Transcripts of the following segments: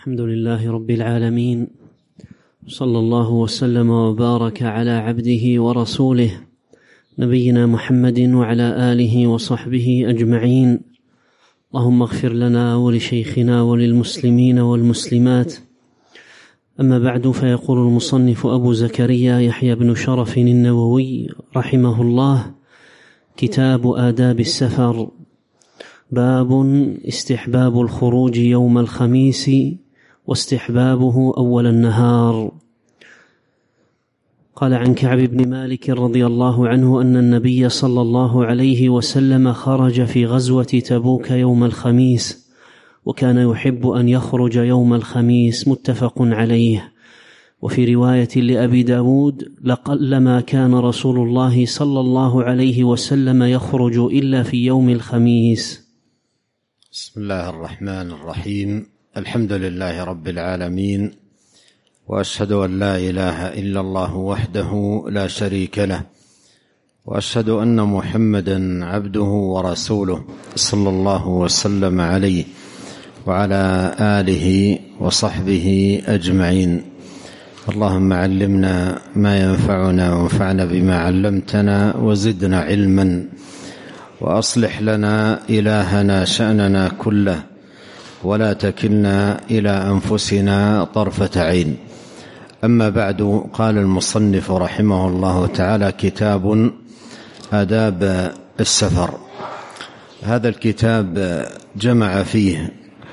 الحمد لله رب العالمين، صلى الله وسلم وبارك على عبده ورسوله نبينا محمد وعلى آله وصحبه أجمعين. اللهم اغفر لنا ولشيخنا وللمسلمين والمسلمات. أما بعد، فيقول المصنف أبو زكريا يحيى بن شرف النووي رحمه الله: كتاب آداب السفر. باب استحباب الخروج يوم الخميس واستحبابه أول النهار. قال عن كعب بن مالك رضي الله عنه أن النبي صلى الله عليه وسلم خرج في غزوة تبوك يوم الخميس، وكان يحب أن يخرج يوم الخميس، متفق عليه. وفي رواية لأبي داود: لقلما كان رسول الله صلى الله عليه وسلم يخرج إلا في يوم الخميس. بسم الله الرحمن الرحيم. الحمد لله رب العالمين، وأشهد أن لا إله إلا الله وحده لا شريك له، وأشهد أن محمدا عبده ورسوله صلى الله وسلم عليه وعلى آله وصحبه أجمعين. اللهم علمنا ما ينفعنا وانفعنا بما علمتنا وزدنا علما، وأصلح لنا إلهنا شأننا كله، ولا تكلنا إلى أنفسنا طرفة عين. أما بعد، قال المصنف رحمه الله تعالى: كتاب آداب السفر. هذا الكتاب جمع فيه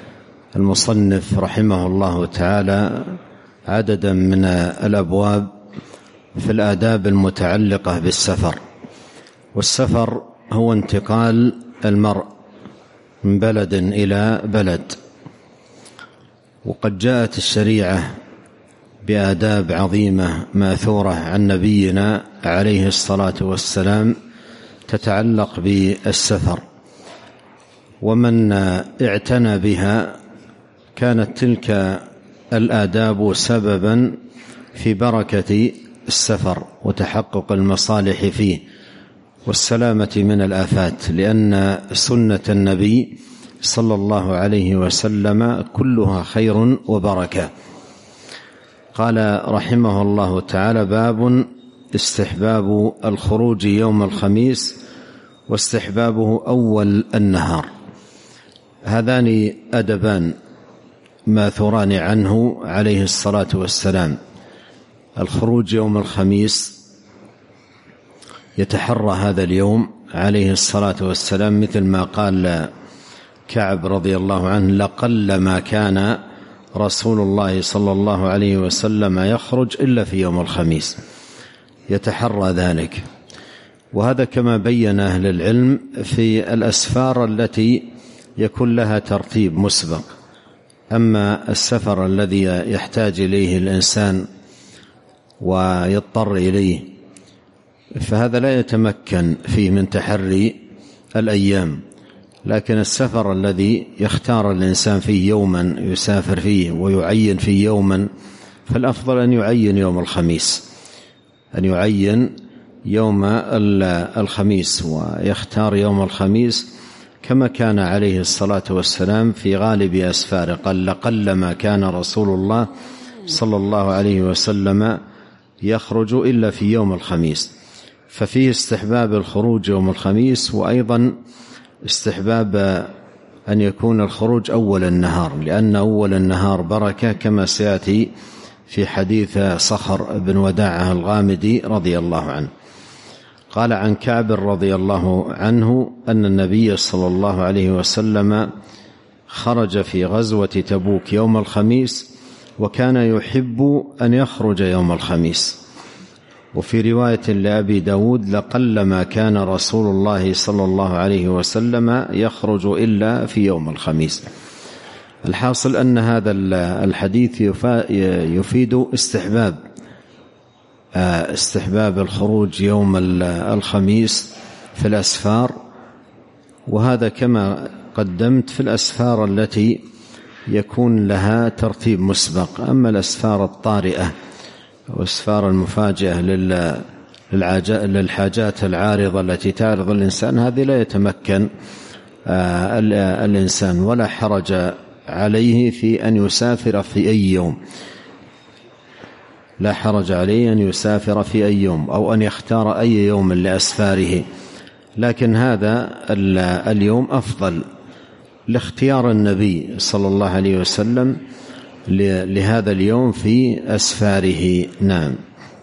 المصنف رحمه الله تعالى عددا من الأبواب في الآداب المتعلقة بالسفر. والسفر هو انتقال المرء من بلد إلى بلد، وقد جاءت الشريعة بآداب عظيمة ماثورة عن نبينا عليه الصلاة والسلام تتعلق بالسفر، ومن اعتنى بها كانت تلك الآداب سببا في بركة السفر وتحقق المصالح فيه والسلامة من الآفات، لأن سنة النبي صلى الله عليه وسلم كلها خير وبركة. قال رحمه الله تعالى: باب استحباب الخروج يوم الخميس واستحبابه أول النهار. هذان أدبان ماثوران عنه عليه الصلاة والسلام. الخروج يوم الخميس يتحرى هذا اليوم عليه الصلاة والسلام، مثل ما قال كعب رضي الله عنه: لقل ما كان رسول الله صلى الله عليه وسلم يخرج إلا في يوم الخميس، يتحرى ذلك. وهذا كما بين أهل العلم في الأسفار التي يكون لها ترتيب مسبق. أما السفر الذي يحتاج إليه الإنسان ويضطر إليه فهذا لا يتمكن فيه من تحري الأيام، لكن السفر الذي يختار الإنسان فيه يوما يسافر فيه ويعين فيه يوما، فالأفضل أن يعين يوم الخميس، أن يعين يوم الخميس ويختار يوم الخميس، كما كان عليه الصلاة والسلام في غالب أسفاره. قال: لقلما كان رسول الله صلى الله عليه وسلم يخرج إلا في يوم الخميس. ففيه استحباب الخروج يوم الخميس، وأيضا استحباب أن يكون الخروج أول النهار، لأن أول النهار بركة، كما سيأتي في حديث صخر بن وداعة الغامدي رضي الله عنه. قال عن كعب رضي الله عنه أن النبي صلى الله عليه وسلم خرج في غزوة تبوك يوم الخميس، وكان يحب أن يخرج يوم الخميس. وفي رواية لأبي داود: لقلما كان رسول الله صلى الله عليه وسلم يخرج إلا في يوم الخميس. الحاصل أن هذا الحديث يفيد استحباب الخروج يوم الخميس في الأسفار، وهذا كما قدمت في الأسفار التي يكون لها ترتيب مسبق. أما الأسفار الطارئة وأسفار المفاجئة للحاجات العارضة التي تعرض الإنسان، هذه لا يتمكن الإنسان، ولا حرج عليه في أن يسافر في أي يوم، لا حرج عليه أن يسافر في أي يوم أو أن يختار أي يوم لأسفاره، لكن هذا اليوم أفضل لاختيار النبي صلى الله عليه وسلم لهذا اليوم في أسفاره. نعم.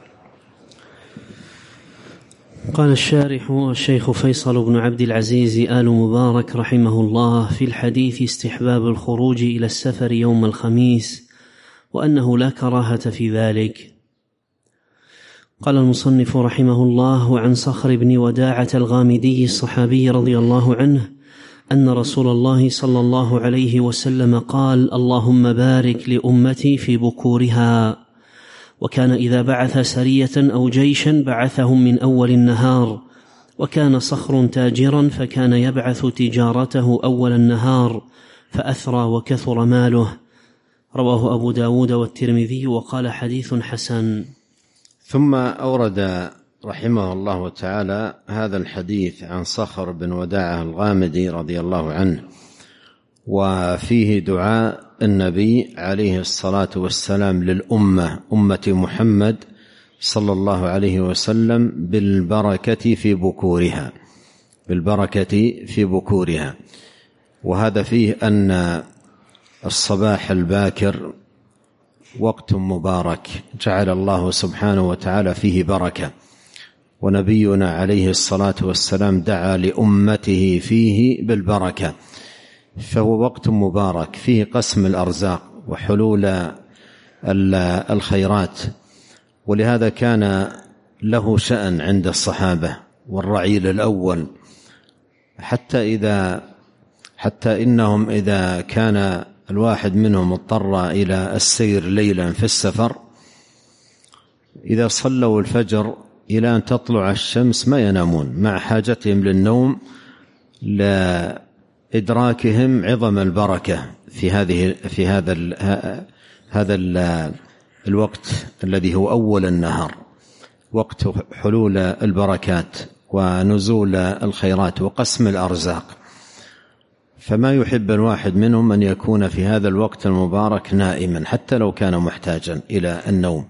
قال الشارح الشيخ فيصل بن عبد العزيز آل مبارك رحمه الله في الحديث استحباب الخروج إلى السفر يوم الخميس وأنه لا كراهة في ذلك. قال المصنف رحمه الله: وعن صخر بن وداعة الغامدي الصحابي رضي الله عنه أن رسول الله صلى الله عليه وسلم قال: اللهم بارك لأمتي في بكورها. وكان إذا بعث سرية أو جيشا بعثهم من أول النهار، وكان صخر تاجرا فكان يبعث تجارته أول النهار فأثرى وكثر ماله. رواه أبو داود والترمذي وقال حديث حسن. ثم أورد رحمه الله تعالى هذا الحديث عن صخر بن وداعة الغامدي رضي الله عنه، وفيه دعاء النبي عليه الصلاة والسلام للأمة، أمة محمد صلى الله عليه وسلم، بالبركة في بكورها، بالبركة في بكورها. وهذا فيه أن الصباح الباكر وقت مبارك جعل الله سبحانه وتعالى فيه بركة، ونبينا عليه الصلاة والسلام دعا لأمته فيه بالبركة، فهو وقت مبارك فيه قسم الأرزاق وحلول الخيرات. ولهذا كان له شأن عند الصحابة والرعيل الأول، حتى إنهم إذا كان الواحد منهم اضطر إلى السير ليلا في السفر، إذا صلوا الفجر إلى أن تطلع الشمس ما ينامون، مع حاجتهم للنوم لإدراكهم عظم البركة في هذا الوقت الذي هو أول النهار، وقت حلول البركات ونزول الخيرات وقسم الأرزاق. فما يحب الواحد منهم أن يكون في هذا الوقت المبارك نائما حتى لو كان محتاجا إلى النوم.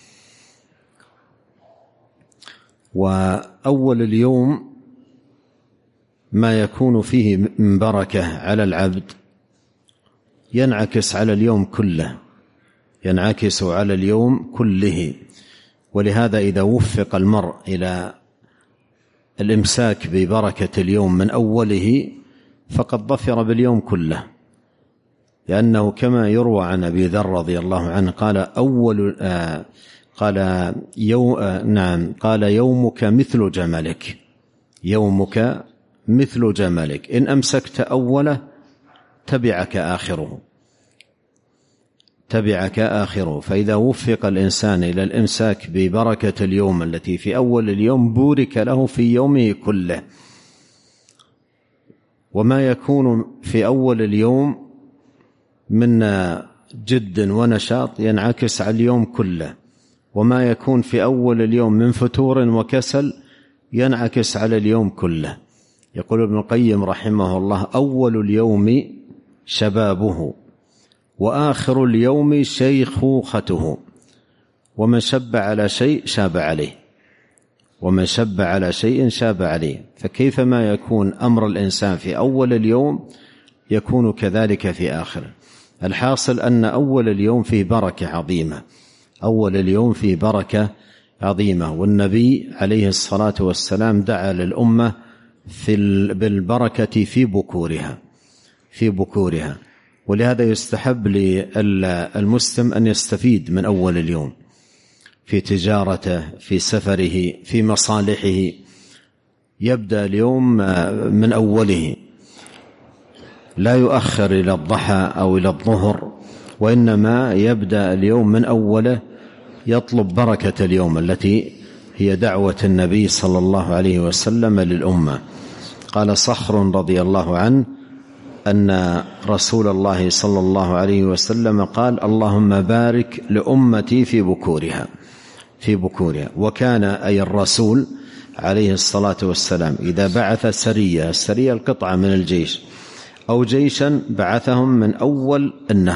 وأول اليوم ما يكون فيه من بركة على العبد ينعكس على اليوم كله، ينعكس على اليوم كله. ولهذا إذا وفق المرء إلى الإمساك ببركة اليوم من أوله فقد ظفر باليوم كله، لأنه كما يروى عن أبي ذر رضي الله عنه قال يومك مثل جملك، يومك مثل جملك، إن أمسكت أوله تبعك آخره. فإذا وفق الإنسان إلى الإمساك ببركة اليوم التي في أول اليوم بورك له في يومه كله. وما يكون في أول اليوم من جد ونشاط ينعكس على اليوم كله، وما يكون في أول اليوم من فتور وكسل ينعكس على اليوم كله. يقول ابن القيم رحمه الله: أول اليوم شبابه وآخر اليوم شيخوخته، ومن شب على شيء شاب عليه، ومن شب على شيء شاب عليه. فكيفما يكون أمر الإنسان في أول اليوم يكون كذلك في آخره. الحاصل أن أول اليوم فيه بركة عظيمة، أول اليوم فيه بركة عظيمة. والنبي عليه الصلاة والسلام دعا للأمة بالبركة في بكورها. ولهذا يستحب للمسلم أن يستفيد من أول اليوم في تجارته، في سفره، في مصالحه، يبدأ اليوم من أوله، لا يؤخر إلى الضحى أو إلى الظهر، وإنما يبدأ اليوم من أوله، يطلب بركة اليوم التي هي دعوة النبي صلى الله عليه وسلم للأمة. قال صخر رضي الله عنه أن رسول الله صلى الله عليه وسلم قال: اللهم بارك لأمتي في بكورها. وكان أي الرسول عليه الصلاة والسلام إذا بعث السرية القطعة من الجيش، أو جيشا بعثهم من أول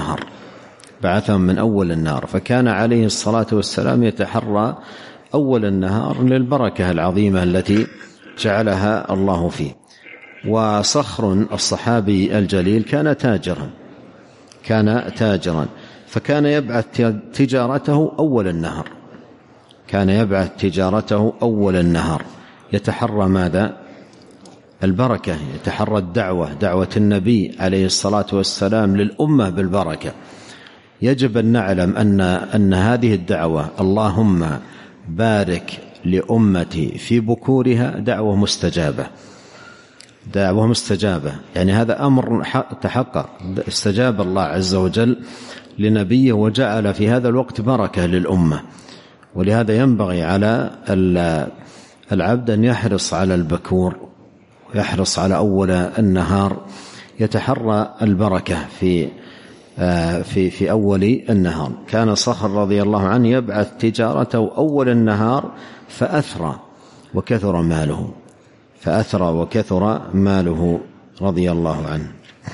النهار، فكان عليه الصلاة والسلام يتحرى أول النهار للبركة العظيمة التي جعلها الله فيه. وصخر الصحابي الجليل كان تاجرا، فكان يبعث تجارته أول النهار، يتحرى ماذا؟ البركة، يتحرى دعوة النبي عليه الصلاة والسلام للأمة بالبركة. يجب أن نعلم أن هذه الدعوة اللهم بارك لأمتي في بكورها دعوة مستجابة، يعني هذا أمر تحقق، استجاب الله عز وجل لنبيه وجعل في هذا الوقت بركة للأمة. ولهذا ينبغي على العبد أن يحرص على البكور ويحرص على أول النهار، يتحرى البركة في أول النهار. كان صخر رضي الله عنه يبعث تجارته أول النهار فأثرى وكثر ماله رضي الله عنه.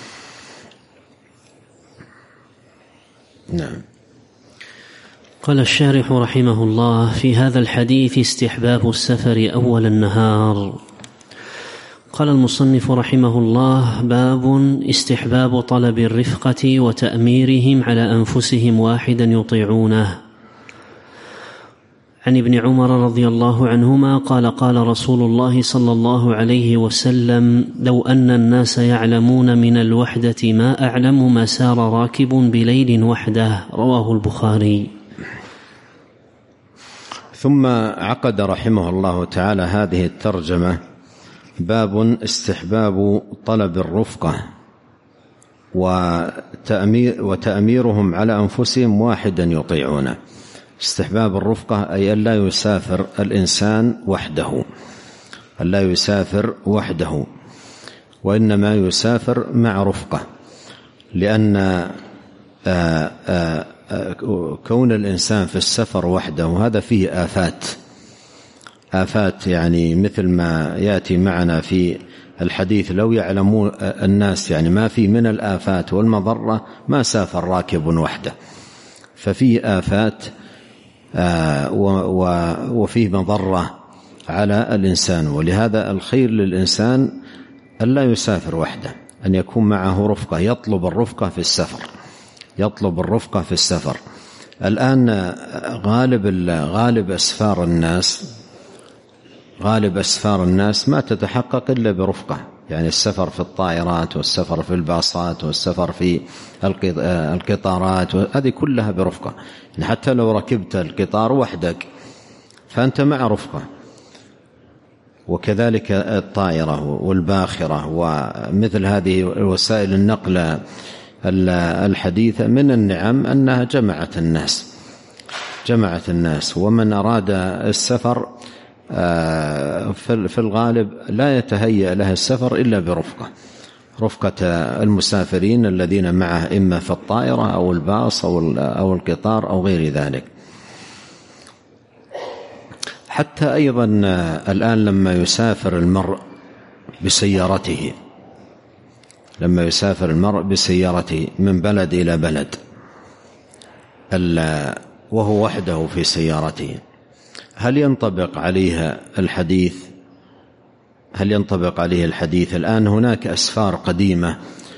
نعم. قال الشارح رحمه الله: في هذا الحديث استحباب السفر أول النهار. قال المصنف رحمه الله: باب استحباب طلب الرفقة وتأميرهم على أنفسهم واحدا يطيعونه. عن ابن عمر رضي الله عنهما قال: قال رسول الله صلى الله عليه وسلم: لو أن الناس يعلمون من الوحدة ما أعلم ما سار راكب بليل وحده. رواه البخاري. ثم عقد رحمه الله تعالى هذه الترجمة: باب استحباب طلب الرفقة وتأميرهم على أنفسهم واحدا يطيعونه. استحباب الرفقة أي أن لا يسافر الإنسان وحده، وإنما يسافر مع رفقة، لأن كون الإنسان في السفر وحده هذا فيه آفات، يعني مثل ما يأتي معنا في الحديث: لو يعلمون الناس يعني ما في من الآفات والمضرة ما سافر راكب وحده. ففيه آفات وفيه مضرة على الإنسان، ولهذا الخير للإنسان أن لا يسافر وحده، أن يكون معه رفقة، يطلب الرفقة في السفر. الآن غالب أسفار الناس ما تتحقق إلا برفقة، يعني السفر في الطائرات والسفر في الباصات والسفر في القطارات، هذه كلها برفقة. حتى لو ركبت القطار وحدك فأنت مع رفقة، وكذلك الطائرة والباخرة ومثل هذه وسائل النقل الحديثة. من النعم أنها جمعت الناس، ومن أراد السفر في الغالب لا يتهيأ له السفر إلا برفقة المسافرين الذين معه إما في الطائرة أو الباص أو القطار أو غير ذلك. حتى أيضا الآن لما يسافر المرء بسيارته من بلد إلى بلد وهو وحده في سيارته، هل ينطبق عليه الحديث؟ الآن هناك أسفار قديمة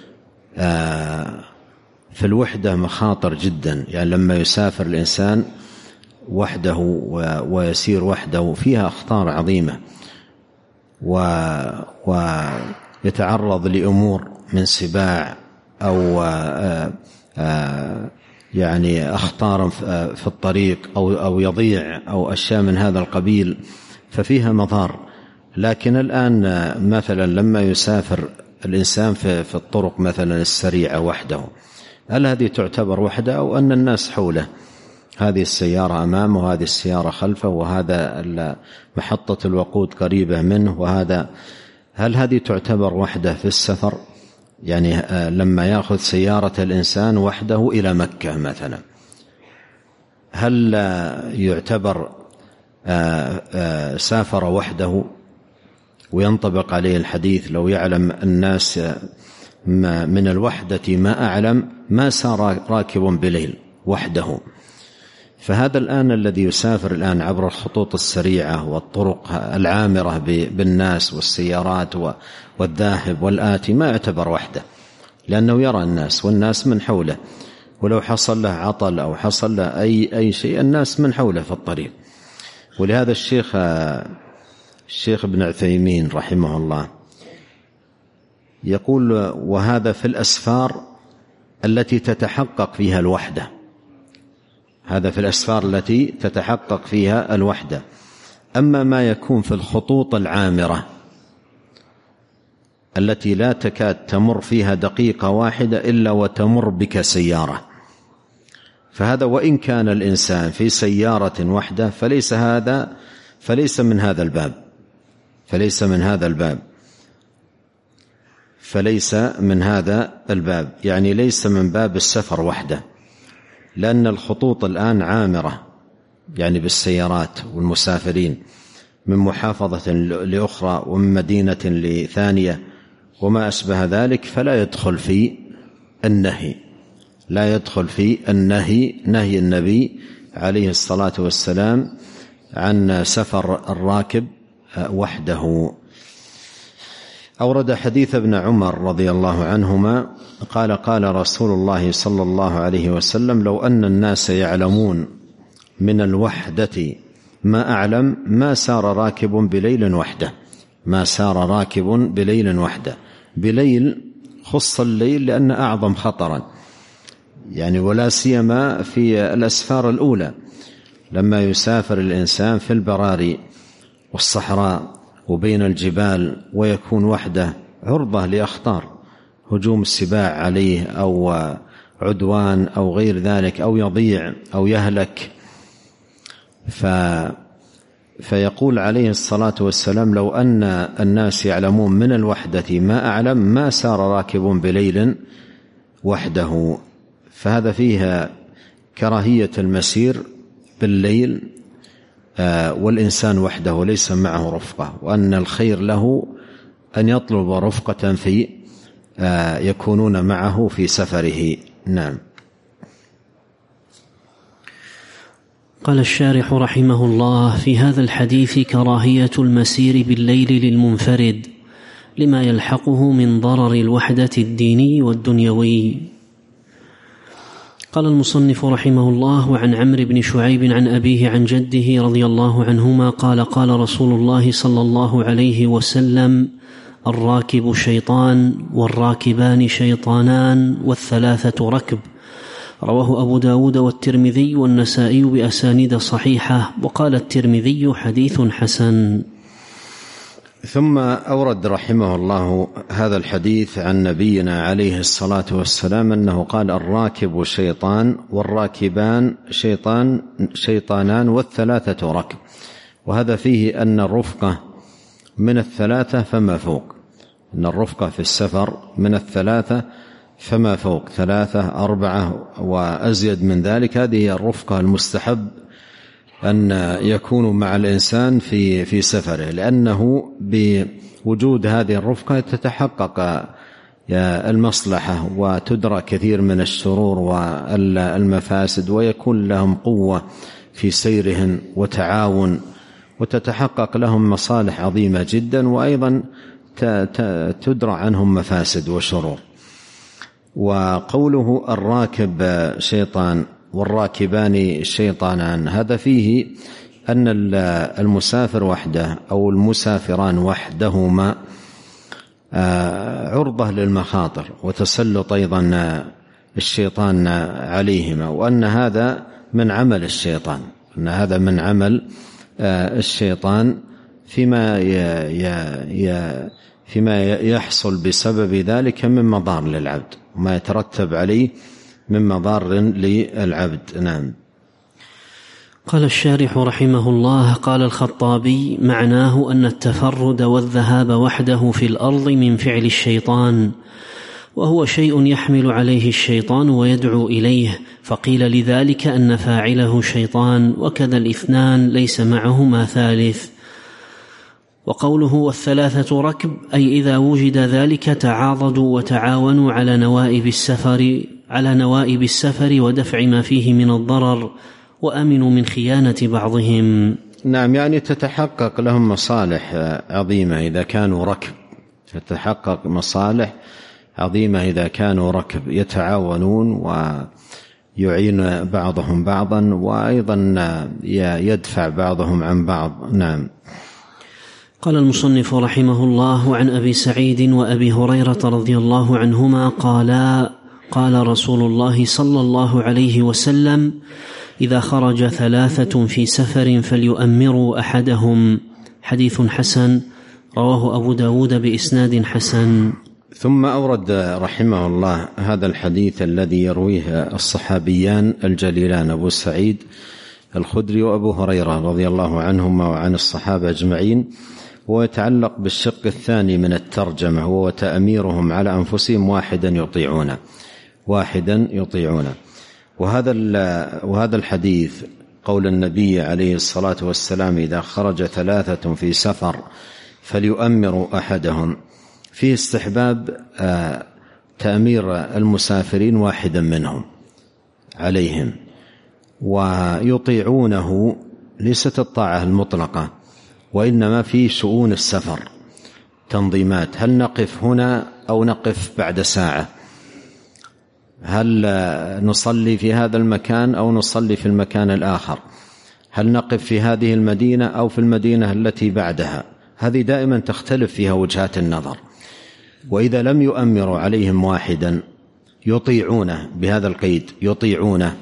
في الوحدة مخاطر جدا، يعني لما يسافر الإنسان وحده ويسير وحده فيها أخطار عظيمة، ويتعرض لأمور من سباع أو يعني أخطار في الطريق أو يضيع أو أشياء من هذا القبيل، ففيها مضار. لكن الآن مثلا لما يسافر الإنسان في الطرق مثلا السريعة وحده، هل هذه تعتبر وحده أو أن الناس حوله؟ هذه السيارة أمامه وهذه السيارة خلفه وهذا محطة الوقود قريبة منه هل هذه تعتبر وحده في السفر؟ يعني لما يأخذ سيارة الإنسان وحده إلى مكة مثلا، هل يعتبر سافر وحده وينطبق عليه الحديث لو يعلم الناس من الوحدة ما أعلم ما سار راكب بليل وحده. فهذا الآن الذي يسافر الآن عبر الخطوط السريعة والطرق العامرة بالناس والسيارات والذاهب والآتي ما يعتبر وحده، لأنه يرى الناس والناس من حوله، ولو حصل له عطل أو حصل له أي شيء الناس من حوله في الطريق. ولهذا الشيخ ابن عثيمين رحمه الله يقول: وهذا في الأسفار التي تتحقق فيها الوحدة، هذا في الأسفار التي تتحقق فيها الوحدة. أما ما يكون في الخطوط العامرة التي لا تكاد تمر فيها دقيقة واحدة إلا وتمر بك سيارة، فهذا وإن كان الإنسان في سيارة وحده فليس من هذا الباب، يعني ليس من باب السفر وحده، لأن الخطوط الآن عامرة يعني بالسيارات والمسافرين من محافظة لأخرى ومن مدينة لثانية وما أشبه ذلك، فلا يدخل في النهي، نهي النبي عليه الصلاة والسلام عن سفر الراكب وحده. أورد حديث ابن عمر رضي الله عنهما قال: قال رسول الله صلى الله عليه وسلم: لو أن الناس يعلمون من الوحدة ما أعلم ما سار راكب بليل وحده. بليل خص الليل لأن أعظم خطرا، يعني ولا سيما في الأسفار الأولى لما يسافر الإنسان في البراري والصحراء وبين الجبال ويكون وحده، عرضة لأخطار، هجوم السباع عليه أو عدوان أو غير ذلك، أو يضيع أو يهلك. فيقول عليه الصلاة والسلام: لو أن الناس يعلمون من الوحدة ما أعلم ما سار راكب بليل وحده. فهذا فيها كراهية المسير بالليل والإنسان وحده ليس معه رفقة، وأن الخير له أن يطلب رفقة في يكونون معه في سفره. نعم. قال الشارح رحمه الله: في هذا الحديث كراهية المسير بالليل للمنفرد لما يلحقه من ضرر الوحدة الديني والدنيوي. قال المصنف رحمه الله: وعن عمرو بن شعيب عن أبيه عن جده رضي الله عنهما قال: قال رسول الله صلى الله عليه وسلم: الراكب شيطان والراكبان شيطانان والثلاثة ركب. رواه أبو داود والترمذي والنسائي بأسانيد صحيحة، وقال الترمذي: حديث حسن. ثم أورد رحمه الله هذا الحديث عن نبينا عليه الصلاة والسلام أنه قال: الراكب شيطان والراكبان شيطانان والثلاثة ركب. وهذا فيه أن الرفقة من الثلاثة فما فوق، أن الرفقة في السفر من الثلاثة فما فوق، 3 4 وأزيد من ذلك. هذه هي الرفقة المستحب أن يكون مع الإنسان في سفره، لأنه بوجود هذه الرفقة تتحقق المصلحة وتدرى كثير من الشرور والمفاسد، ويكون لهم قوة في سيرهم وتعاون، وتتحقق لهم مصالح عظيمة جدا، وأيضا تدرى عنهم مفاسد وشرور. وقوله الراكب شيطان والراكبان شيطانان، هذا فيه أن المسافر وحده أو المسافران وحدهما عرضة للمخاطر وتسلط أيضا الشيطان عليهما، وأن هذا من عمل الشيطان، أن هذا من عمل الشيطان فيما يحصل بسبب ذلك من مضار للعبد وما يترتب عليه من مضار للعبد. نعم. قال الشارح رحمه الله: قال الخطابي: معناه أن التفرد والذهاب وحده في الأرض من فعل الشيطان، وهو شيء يحمل عليه الشيطان ويدعو إليه، فقيل لذلك أن فاعله شيطان، وكذا الاثنان ليس معهما ثالث. وقوله والثلاثة ركب أي إذا وجد ذلك تعاضدوا وتعاونوا على نوائب السفر ودفع ما فيه من الضرر وأمنوا من خيانة بعضهم. نعم، يعني تتحقق لهم مصالح عظيمة إذا كانوا ركب، تتحقق مصالح عظيمة إذا كانوا ركب يتعاونون ويعين بعضهم بعضا وأيضا يدفع بعضهم عن بعض. نعم. قال المصنف رحمه الله: عن أبي سعيد وأبي هريرة رضي الله عنهما قال رسول الله صلى الله عليه وسلم: إذا خرج ثلاثة في سفر فليؤمروا أحدهم. حديث حسن، رواه أبو داود بإسناد حسن. ثم أورد رحمه الله هذا الحديث الذي يرويه الصحابيان الجليلان أبو سعيد الخدري وأبو هريرة رضي الله عنهما وعن الصحابة أجمعين، ويتعلق بالشق الثاني من الترجمة، وهو تأميرهم على أنفسهم واحدا يطيعونه. وهذا الحديث قول النبي عليه الصلاة والسلام: إذا خرج ثلاثة في سفر فليؤمروا أحدهم، فيه استحباب تأمير المسافرين واحدا منهم عليهم، ويطيعونه ليست الطاعة المطلقة، وإنما في شؤون السفر تنظيمات: هل نقف هنا أو نقف بعد ساعة؟ هل نصلي في هذا المكان أو نصلي في المكان الآخر؟ هل نقف في هذه المدينة أو في المدينة التي بعدها؟ هذه دائما تختلف فيها وجهات النظر. وإذا لم يؤمروا عليهم واحدا يطيعونه، بهذا القيد يطيعونه،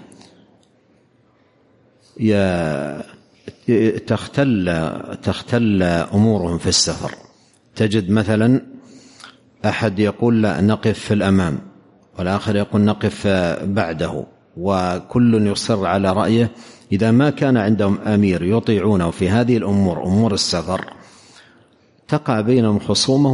تختل أمورهم في السفر. تجد مثلا أحد يقول لا نقف في الأمام، والآخر يقول نقف بعده، وكل يصر على رأيه. إذا ما كان عندهم أمير يطيعونه في هذه الأمور، أمور السفر، تقع بينهم خصومة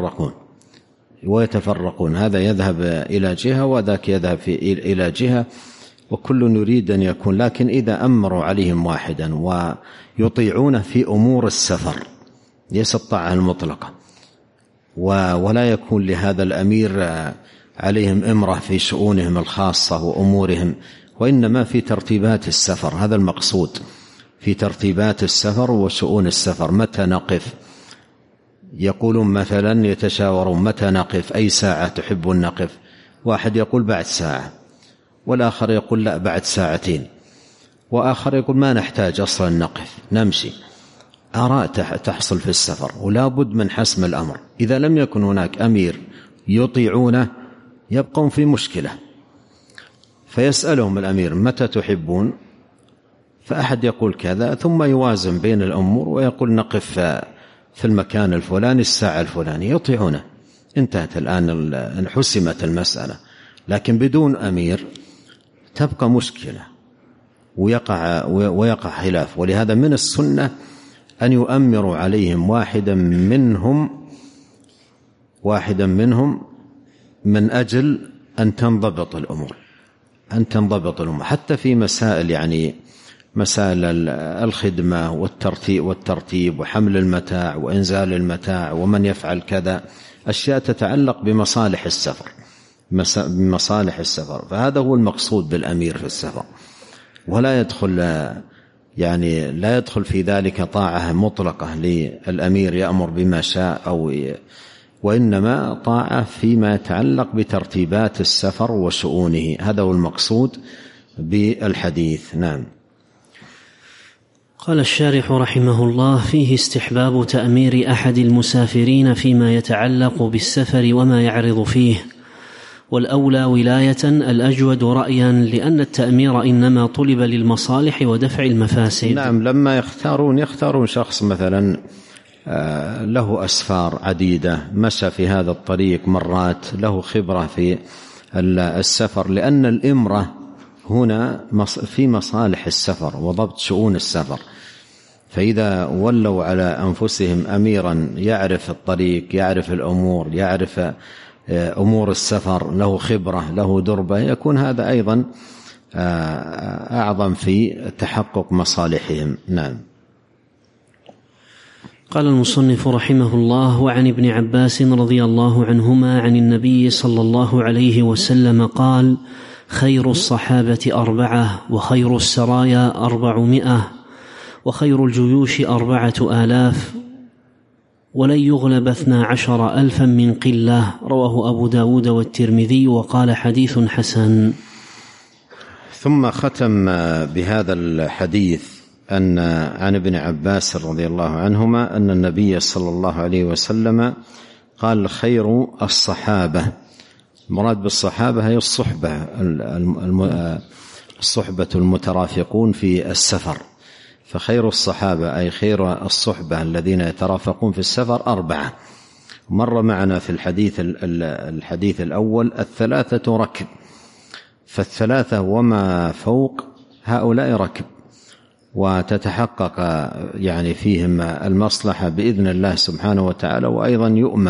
ويتفرقون، هذا يذهب إلى جهة وذاك يذهب إلى جهة، وكل يريد أن يكون. لكن إذا أمروا عليهم واحدا ويطيعونه في أمور السفر، ليس الطاعة المطلقة، ولا يكون لهذا الأمير عليهم إمرة في شؤونهم الخاصة وأمورهم، وإنما في ترتيبات السفر. هذا المقصود، في ترتيبات السفر وشؤون السفر. متى نقف؟ يقولون مثلا يتشاورون متى نقف، أي ساعة تحبون نقف؟ واحد يقول بعد ساعة، والآخر يقول لا بعد ساعتين، وآخر يقول ما نحتاج أصلا نقف، نمشي. آراء تحصل في السفر، ولا بد من حسم الأمر. إذا لم يكن هناك أمير يطيعونه يبقون في مشكلة، فيسألهم الأمير متى تحبون؟ فأحد يقول كذا، ثم يوازن بين الأمور ويقول نقف في المكان الفلاني الساعة الفلانية، يطيعونه. انتهت الآن، حسمت المسألة. لكن بدون أمير تبقى مشكلة ويقع خلاف. ولهذا من السنة أن يؤمروا عليهم واحدا منهم من أجل أن تنضبط الأمور، حتى في مسائل، يعني مسائل الخدمة والترتيب وحمل المتاع وإنزال المتاع ومن يفعل كذا، أشياء تتعلق بمصالح السفر. فهذا هو المقصود بالأمير في السفر، ولا لا يدخل في ذلك طاعة مطلقة للأمير يأمر بما شاء، وإنما طاعة فيما يتعلق بترتيبات السفر وشؤونه. هذا هو المقصود بالحديث. نعم. قال الشارح رحمه الله: فيه استحباب تأمير أحد المسافرين فيما يتعلق بالسفر وما يعرض فيه، والأولى ولاية الأجود رأيا، لأن التأمير إنما طلب للمصالح ودفع المفاسد. نعم، لما يختارون شخص مثلا له أسفار عديدة، مشى في هذا الطريق مرات، له خبرة في السفر، لأن الإمرة هنا في مصالح السفر وضبط شؤون السفر. فإذا ولوا على أنفسهم أميرا يعرف الطريق، يعرف الأمور، يعرف أمور السفر، له خبرة، له دربة، يكون هذا أيضا أعظم في تحقق مصالحهم. نعم. قال المصنف رحمه الله: وعن ابن عباس رضي الله عنهما عن النبي صلى الله عليه وسلم قال: خير الصحابة 4، وخير السرايا 400، وخير الجيوش 4000، ولن يغلب 12,000 من قلة. رواه أبو داود والترمذي وقال حديث حسن. ثم ختم بهذا الحديث أن عن ابن عباس رضي الله عنهما أن النبي صلى الله عليه وسلم قال: خير الصحابة، المراد بالصحابة هي الصحبة المترافقون في السفر، فخير الصحابة أي خير الصحبة الذين يترافقون في السفر 4. مر معنا في الحديث الأول 3 ركب، ف3 وما فوق هؤلاء ركب، وتتحقق يعني فيهم المصلحة بإذن الله سبحانه وتعالى، وأيضا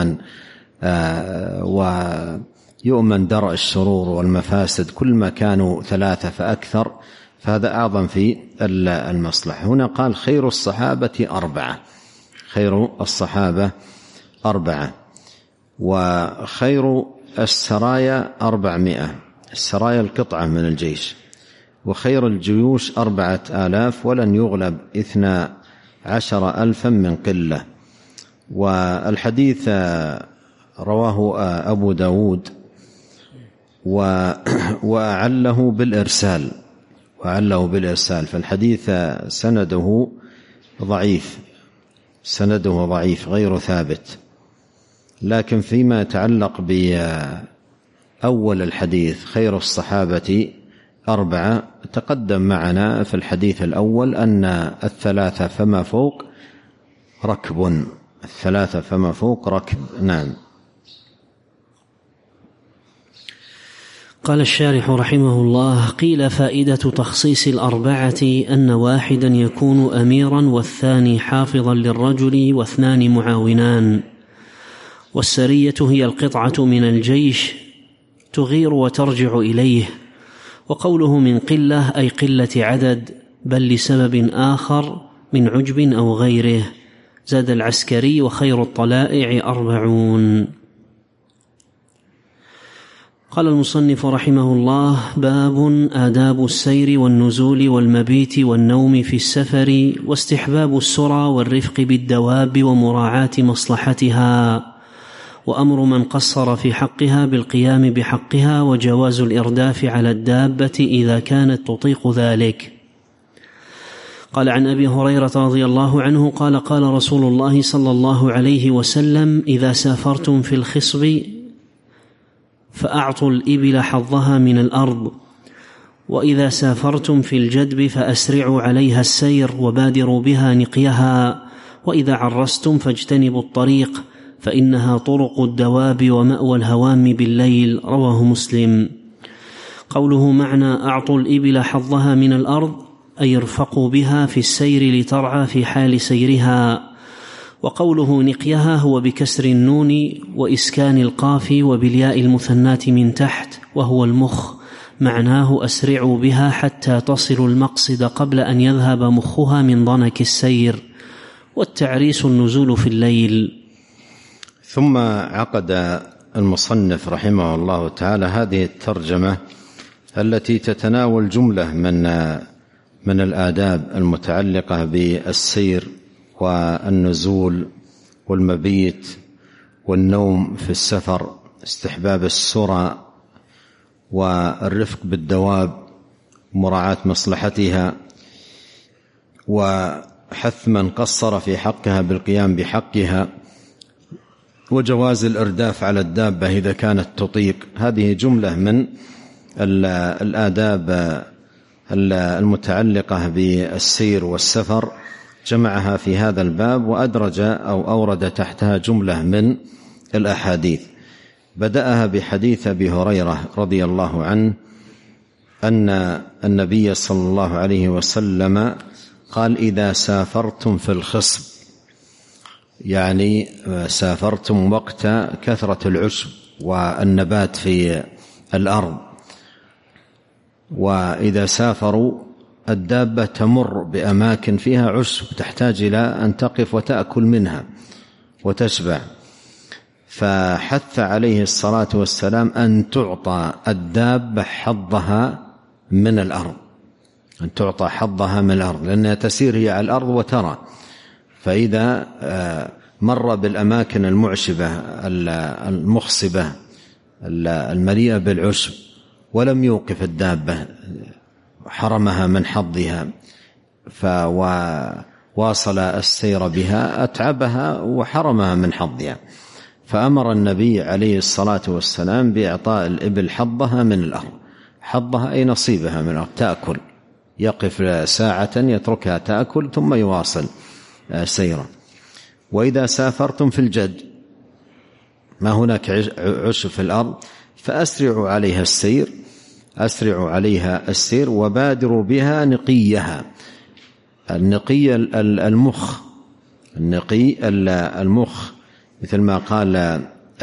يؤمن درء الشرور والمفاسد، كل ما كانوا 3 فأكثر فهذا أعظم في المصلحة. هنا قال: خير الصحابة 4، خير الصحابة 4، وخير السرايا 400، السرايا القطعة من الجيش، وخير الجيوش 4000، ولن يغلب 12,000 من قلة. والحديث رواه أبو داود وأعله بالإرسال، فالحديث سنده ضعيف غير ثابت. لكن فيما يتعلق بأول الحديث خير الصحابة 4، تقدم معنا في الحديث الأول أن 3 فما فوق ركب، 3 فما فوق ركب. نعم. قال الشارح رحمه الله: قيل: فائدة تخصيص 4 أن واحدا يكون أميرا، والثاني حافظا للرجل، و2 معاونان. والسرية هي القطعة من الجيش تغير وترجع إليه. وقوله من قلة أي قلة عدد، بل لسبب آخر من عجب أو غيره. زاد العسكري: وخير الطلائع 40. قال المصنف رحمه الله: باب آداب السير والنزول والمبيت والنوم في السفر، واستحباب السرى والرفق بالدواب ومراعاة مصلحتها، وأمر من قصر في حقها بالقيام بحقها، وجواز الإرداف على الدابة إذا كانت تطيق ذلك. قال: عن أبي هريرة رضي الله عنه قال: قال رسول الله صلى الله عليه وسلم: إذا سافرتم في الخصب فأعطوا الإبل حظها من الأرض، وإذا سافرتم في الجدب فأسرعوا عليها السير وبادروا بها نقيها، وإذا عرستم فاجتنبوا الطريق فإنها طرق الدواب ومأوى الهوام بالليل. رواه مسلم. قوله معنى أعطوا الإبل حظها من الأرض أي ارفقوا بها في السير لترعى في حال سيرها. وقوله نقيها هو بكسر النون وإسكان القاف وبالياء المثناة من تحت، وهو المخ، معناه أسرعوا بها حتى تصلوا المقصد قبل أن يذهب مخها من ضنك السير. والتعريس النزول في الليل. ثم عقد المصنف رحمه الله تعالى هذه الترجمة التي تتناول جملة من الآداب المتعلقة بالسير والنزول والمبيت والنوم في السفر، استحباب السرى والرفق بالدواب، مراعاة مصلحتها، وحث من قصر في حقها بالقيام بحقها، وجواز الإرداف على الدابة إذا كانت تطيق. هذه جملة من الآداب المتعلقة بالسير والسفر جمعها في هذا الباب، وأدرج أو أورد تحتها جملة من الأحاديث. بدأها بحديث أبي هريرة رضي الله عنه أن النبي صلى الله عليه وسلم قال: إذا سافرتم في الخصب، يعني سافرتم وقت كثرة العشب والنبات في الأرض، وإذا سافروا الدابة تمر بأماكن فيها عشب تحتاج إلى أن تقف وتأكل منها وتشبع، فحث عليه الصلاة والسلام أن تعطى الدابة حظها من الأرض، أن تعطى حظها من الأرض، لأنها تسير هي على الأرض وترى، فإذا مر بالأماكن المعشبة المخصبة المليئة بالعشب ولم يوقف الدابة حرمها من حظها فواصل السير بها أتعبها وحرمها من حظها، فأمر النبي عليه الصلاة والسلام بإعطاء الإبل حظها من الأرض، حظها أي نصيبها من الأرض، تأكل، يقف ساعة يتركها تأكل ثم يواصل سيرا. وإذا سافرتم في الجد ما هناك عشب في الأرض فأسرعوا عليها السير، أسرعوا عليها السير وبادروا بها نقيها. النقي المخ، النقي المخ مثل ما قال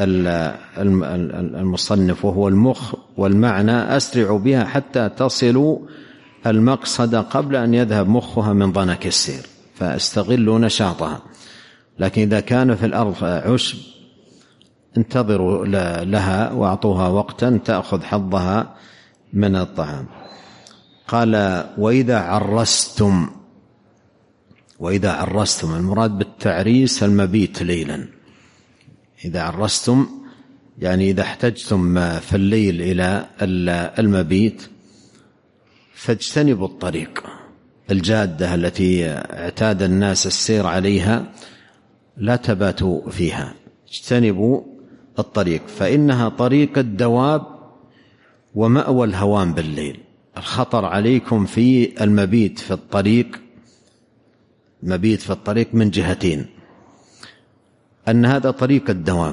المصنف، وهو المخ، والمعنى أسرعوا بها حتى تصلوا المقصد قبل أن يذهب مخها من ضنك السير، فاستغلوا نشاطها. لكن إذا كان في الأرض عشب انتظروا لها واعطوها وقتا تأخذ حظها من الطعام. قال وإذا عرستم، وإذا عرستم المراد بالتعريس المبيت ليلا، إذا عرستم يعني إذا احتجتم في الليل إلى المبيت فاجتنبوا الطريق، الجادة التي اعتاد الناس السير عليها لا تباتوا فيها، اجتنبوا الطريق فإنها طريق الدواب ومأوى الهوام بالليل. الخطر عليكم في المبيت في الطريق، مبيت في الطريق من جهتين، أن هذا طريق الدواب،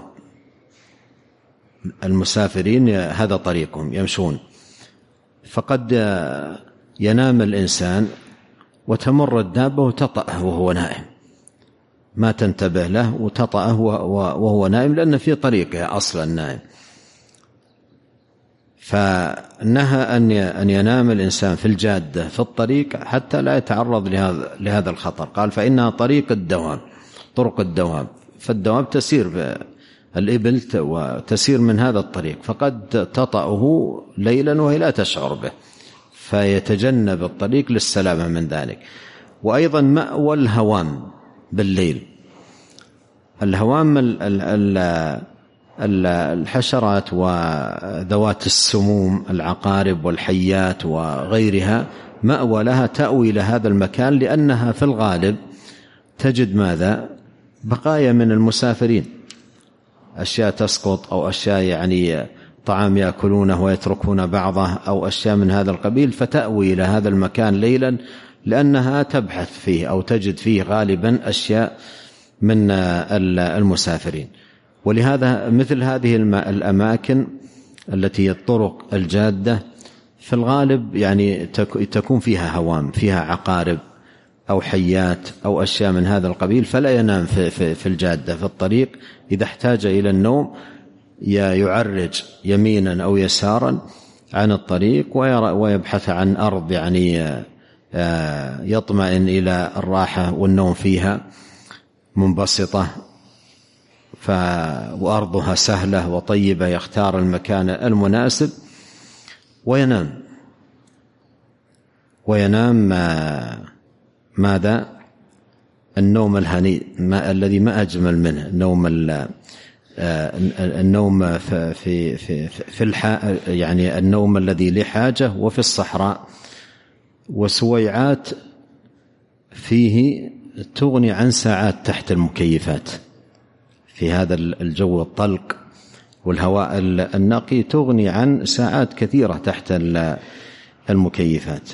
المسافرين هذا طريقهم يمشون، فقد ينام الإنسان وتمر الدابة وتطأه وهو نائم، ما تنتبه له وتطأه وهو نائم، لأن في طريقه أصلا نائم. فنهى أن ينام الإنسان في الجادة في الطريق حتى لا يتعرض لهذا الخطر. قال فإنها طريق الدواب، طرق الدواب، فالدواب تسير الإبل وتسير من هذا الطريق، فقد تطأه ليلا وهي لا تشعر به، فيتجنب الطريق للسلامة من ذلك. وأيضا مأوى الهوام بالليل، الهوام الحشرات وذوات السموم، العقارب والحيات وغيرها، مأوى لها، تأوي إلى هذا المكان، لأنها في الغالب تجد ماذا؟ بقايا من المسافرين، أشياء تسقط أو أشياء يعني طعام يأكلونه ويتركون بعضه أو أشياء من هذا القبيل، فتأوي إلى هذا المكان ليلا لأنها تبحث فيه أو تجد فيه غالبا أشياء من المسافرين. ولهذا مثل هذه الأماكن التي الطرق الجادة في الغالب يعني تكون فيها هوام، فيها عقارب أو حيات أو أشياء من هذا القبيل، فلا ينام في الجادة في الطريق. إذا احتاج إلى النوم يعرج يمينا أو يسارا عن الطريق ويبحث عن أرض يعني يطمئن إلى الراحة والنوم فيها منبسطة وأرضها سهلة وطيبة، يختار المكان المناسب وينام ماذا؟ النوم الهنيء الذي ما أجمل منه، النوم في يعني النوم الذي لحاجة وفي الصحراء، وسويعات فيه تغني عن ساعات تحت المكيفات، في هذا الجو الطلق والهواء النقي تغني عن ساعات كثيرة تحت المكيفات.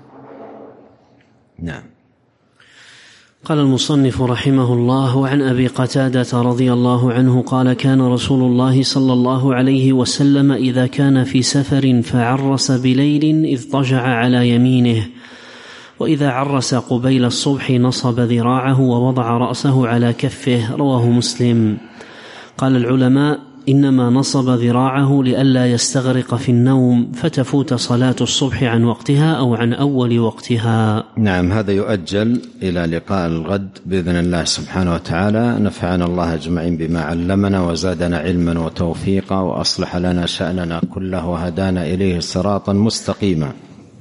نعم. قال المصنف رحمه الله: وعن أبي قتادة رضي الله عنه قال: كان رسول الله صلى الله عليه وسلم إذا كان في سفر فعرس بليل اضطجع على يمينه، وإذا عرس قبيل الصبح نصب ذراعه ووضع رأسه على كفه. رواه مسلم. قال العلماء: إنما نصب ذراعه لئلا يستغرق في النوم فتفوت صلاة الصبح عن وقتها أو عن أول وقتها. نعم، هذا يؤجل إلى لقاء الغد بإذن الله سبحانه وتعالى. نفعنا الله أجمعين بما علمنا وزادنا علما وتوفيقا وأصلح لنا شأننا كله وهدانا إليه صراطا مستقيما.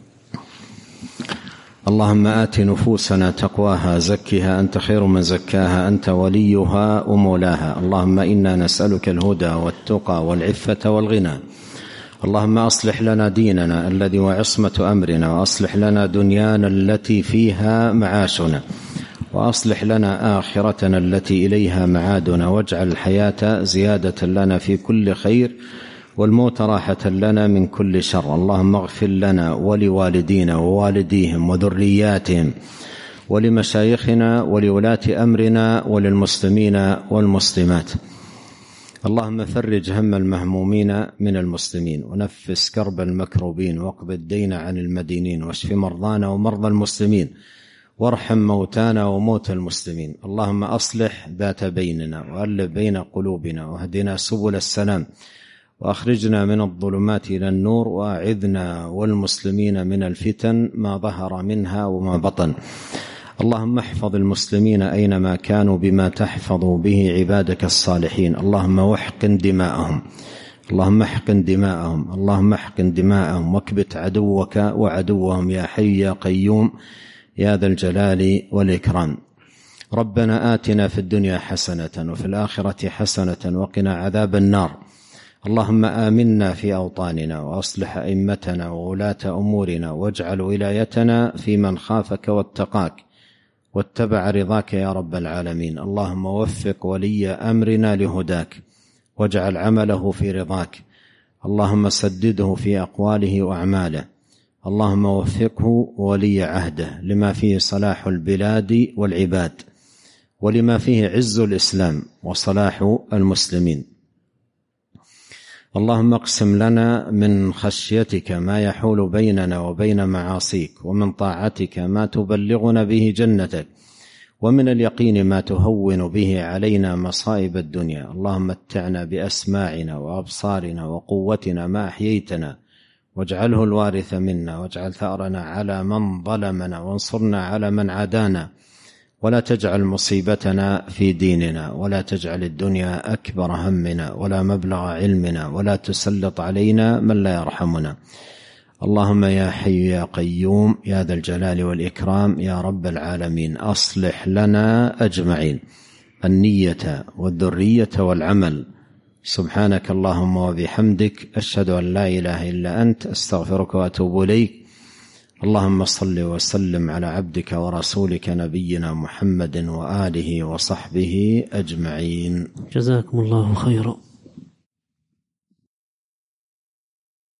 اللهم آت نفوسنا تقواها زكها أنت خير من زكاها أنت وليها ومولاها. اللهم إنا نسألك الهدى والتقى والعفة والغنى. اللهم أصلح لنا ديننا الذي وعصمة أمرنا، وأصلح لنا دنيانا التي فيها معاشنا، وأصلح لنا آخرتنا التي إليها معادنا، واجعل الحياة زيادة لنا في كل خير والموت راحة لنا من كل شر. اللهم اغفر لنا ولوالدينا ووالديهم وذرياتهم ولمشايخنا ولولاة أمرنا وللمسلمين والمسلمات. اللهم فرج هم المهمومين من المسلمين، ونفس كرب المكروبين، واقض الدين عن المدينين، واشف مرضانا ومرضى المسلمين، وارحم موتانا وموتى المسلمين. اللهم أصلح ذات بيننا وألف بين قلوبنا، واهدنا سبل السلام، وأخرجنا من الظلمات إلى النور، وأعذنا والمسلمين من الفتن ما ظهر منها وما بطن. اللهم احفظ المسلمين أينما كانوا بما تحفظ به عبادك الصالحين. اللهم واحقن دماءهم، اللهم احقن دماءهم، اللهم احقن دماءهم، واكبت عدوك وعدوهم يا حي يا قيوم يا ذا الجلال والإكرام. ربنا آتنا في الدنيا حسنة وفي الآخرة حسنة وقنا عذاب النار. اللهم آمنا في أوطاننا، وأصلح أئمتنا وولاة أمورنا، واجعل ولايتنا في من خافك واتقاك واتبع رضاك يا رب العالمين. اللهم وفق ولي أمرنا لهداك، واجعل عمله في رضاك. اللهم سدده في أقواله وأعماله. اللهم وفقه ولي عهده لما فيه صلاح البلاد والعباد، ولما فيه عز الإسلام وصلاح المسلمين. اللهم اقسم لنا من خشيتك ما يحول بيننا وبين معاصيك، ومن طاعتك ما تبلغنا به جنتك، ومن اليقين ما تهون به علينا مصائب الدنيا. اللهم متعنا بأسماعنا وأبصارنا وقوتنا ما أحييتنا، واجعله الوارث منا، واجعل ثأرنا على من ظلمنا، وانصرنا على من عادانا، ولا تجعل مصيبتنا في ديننا، ولا تجعل الدنيا أكبر همنا ولا مبلغ علمنا، ولا تسلط علينا من لا يرحمنا. اللهم يا حي يا قيوم يا ذا الجلال والإكرام يا رب العالمين، أصلح لنا أجمعين النية والذرية والعمل. سبحانك اللهم وبحمدك، أشهد أن لا إله إلا أنت، أستغفرك وأتوب إليك. اللهم صل وسلم على عبدك ورسولك نبينا محمد وآله وصحبه أجمعين. جزاكم الله خيرا.